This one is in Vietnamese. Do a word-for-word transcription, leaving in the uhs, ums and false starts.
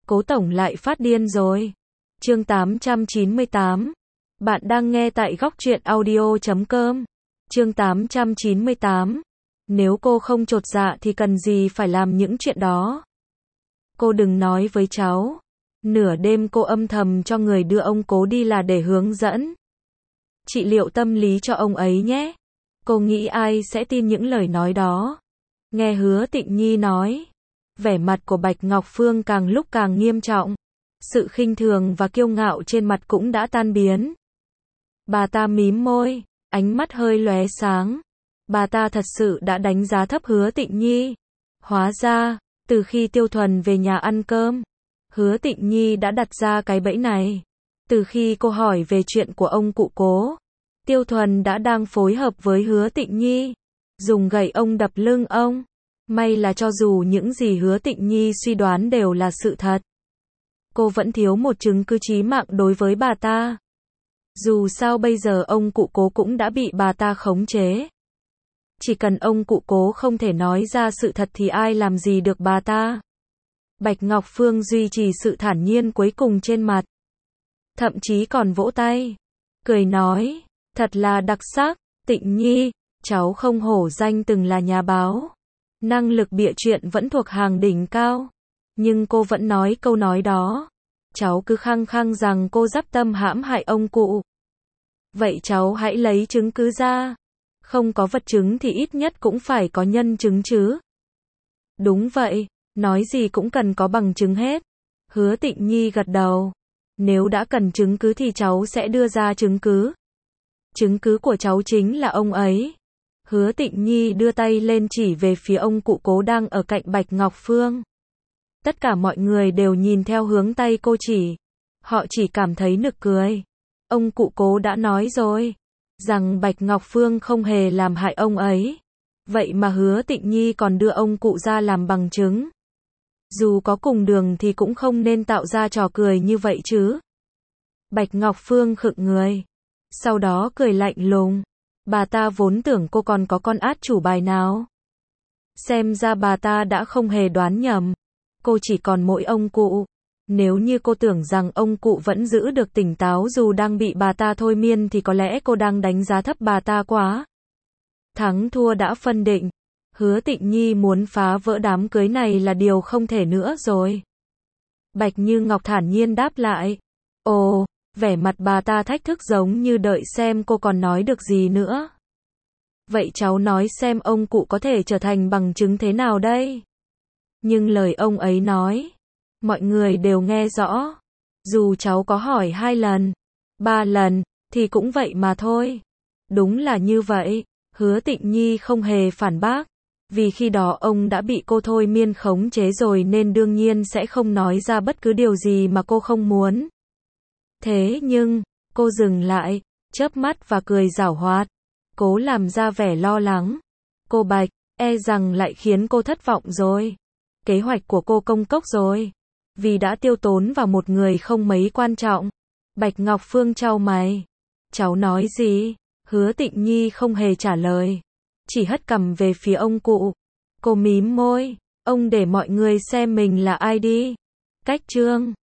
Cố tổng lại phát điên rồi. Chương tám trăm chín mươi tám. Bạn đang nghe tại góc truyện audio chấm com. Chương tám trăm chín mươi tám. Nếu cô không chột dạ thì cần gì phải làm những chuyện đó. Cô đừng nói với cháu. Nửa đêm cô âm thầm cho người đưa ông Cố đi là để hướng dẫn trị liệu tâm lý cho ông ấy nhé. Cô nghĩ ai sẽ tin những lời nói đó? Nghe Hứa Tịnh Nhi nói, vẻ mặt của Bạch Ngọc Phương càng lúc càng nghiêm trọng. Sự khinh thường và kiêu ngạo trên mặt cũng đã tan biến. Bà ta mím môi, ánh mắt hơi lóe sáng. Bà ta thật sự đã đánh giá thấp Hứa Tịnh Nhi. Hóa ra, từ khi Tiêu Thuần về nhà ăn cơm, Hứa Tịnh Nhi đã đặt ra cái bẫy này. Từ khi cô hỏi về chuyện của ông cụ Cố, Tiêu Thuần đã đang phối hợp với Hứa Tịnh Nhi, dùng gậy ông đập lưng ông. May là cho dù những gì Hứa Tịnh Nhi suy đoán đều là sự thật, cô vẫn thiếu một chứng cứ chí mạng đối với bà ta. Dù sao bây giờ ông cụ Cố cũng đã bị bà ta khống chế. Chỉ cần ông cụ Cố không thể nói ra sự thật thì ai làm gì được bà ta. Bạch Ngọc Phương duy trì sự thản nhiên cuối cùng trên mặt. Thậm chí còn vỗ tay. Cười nói, thật là đặc sắc, Tịnh Nhi, cháu không hổ danh từng là nhà báo. Năng lực bịa chuyện vẫn thuộc hàng đỉnh cao. Nhưng cô vẫn nói câu nói đó. Cháu cứ khăng khăng rằng cô dắp tâm hãm hại ông cụ. Vậy cháu hãy lấy chứng cứ ra. Không có vật chứng thì ít nhất cũng phải có nhân chứng chứ. Đúng vậy, nói gì cũng cần có bằng chứng hết. Hứa Tịnh Nhi gật đầu. Nếu đã cần chứng cứ thì cháu sẽ đưa ra chứng cứ. Chứng cứ của cháu chính là ông ấy. Hứa Tịnh Nhi đưa tay lên chỉ về phía ông cụ Cố đang ở cạnh Bạch Ngọc Phương. Tất cả mọi người đều nhìn theo hướng tay cô chỉ. Họ chỉ cảm thấy nực cười. Ông cụ Cố đã nói rồi, rằng Bạch Ngọc Phương không hề làm hại ông ấy. Vậy mà Hứa Tịnh Nhi còn đưa ông cụ ra làm bằng chứng. Dù có cùng đường thì cũng không nên tạo ra trò cười như vậy chứ. Bạch Ngọc Phương khựng người. Sau đó cười lạnh lùng. Bà ta vốn tưởng cô còn có con át chủ bài nào. Xem ra bà ta đã không hề đoán nhầm. Cô chỉ còn mỗi ông cụ. Nếu như cô tưởng rằng ông cụ vẫn giữ được tỉnh táo dù đang bị bà ta thôi miên thì có lẽ cô đang đánh giá thấp bà ta quá. Thắng thua đã phân định. Hứa Tịnh Nhi muốn phá vỡ đám cưới này là điều không thể nữa rồi. Bạch Như Ngọc thản nhiên đáp lại. Ồ, vẻ mặt bà ta thách thức giống như đợi xem cô còn nói được gì nữa. Vậy cháu nói xem ông cụ có thể trở thành bằng chứng thế nào đây? Nhưng lời ông ấy nói, mọi người đều nghe rõ. Dù cháu có hỏi hai lần, ba lần, thì cũng vậy mà thôi. Đúng là như vậy. Hứa Tịnh Nhi không hề phản bác. Vì khi đó ông đã bị cô thôi miên khống chế rồi nên đương nhiên sẽ không nói ra bất cứ điều gì mà cô không muốn. Thế nhưng, cô dừng lại, chớp mắt và cười giảo hoạt. Cố làm ra vẻ lo lắng. Cô Bạch, e rằng lại khiến cô thất vọng rồi. Kế hoạch của cô công cốc rồi. Vì đã tiêu tốn vào một người không mấy quan trọng. Bạch Ngọc Phương chau mày. Cháu nói gì? Hứa Tịnh Nhi không hề trả lời. Chỉ hất cằm về phía ông cụ. Cô mím môi. Ông để mọi người xem mình là ai đi. Cách chương.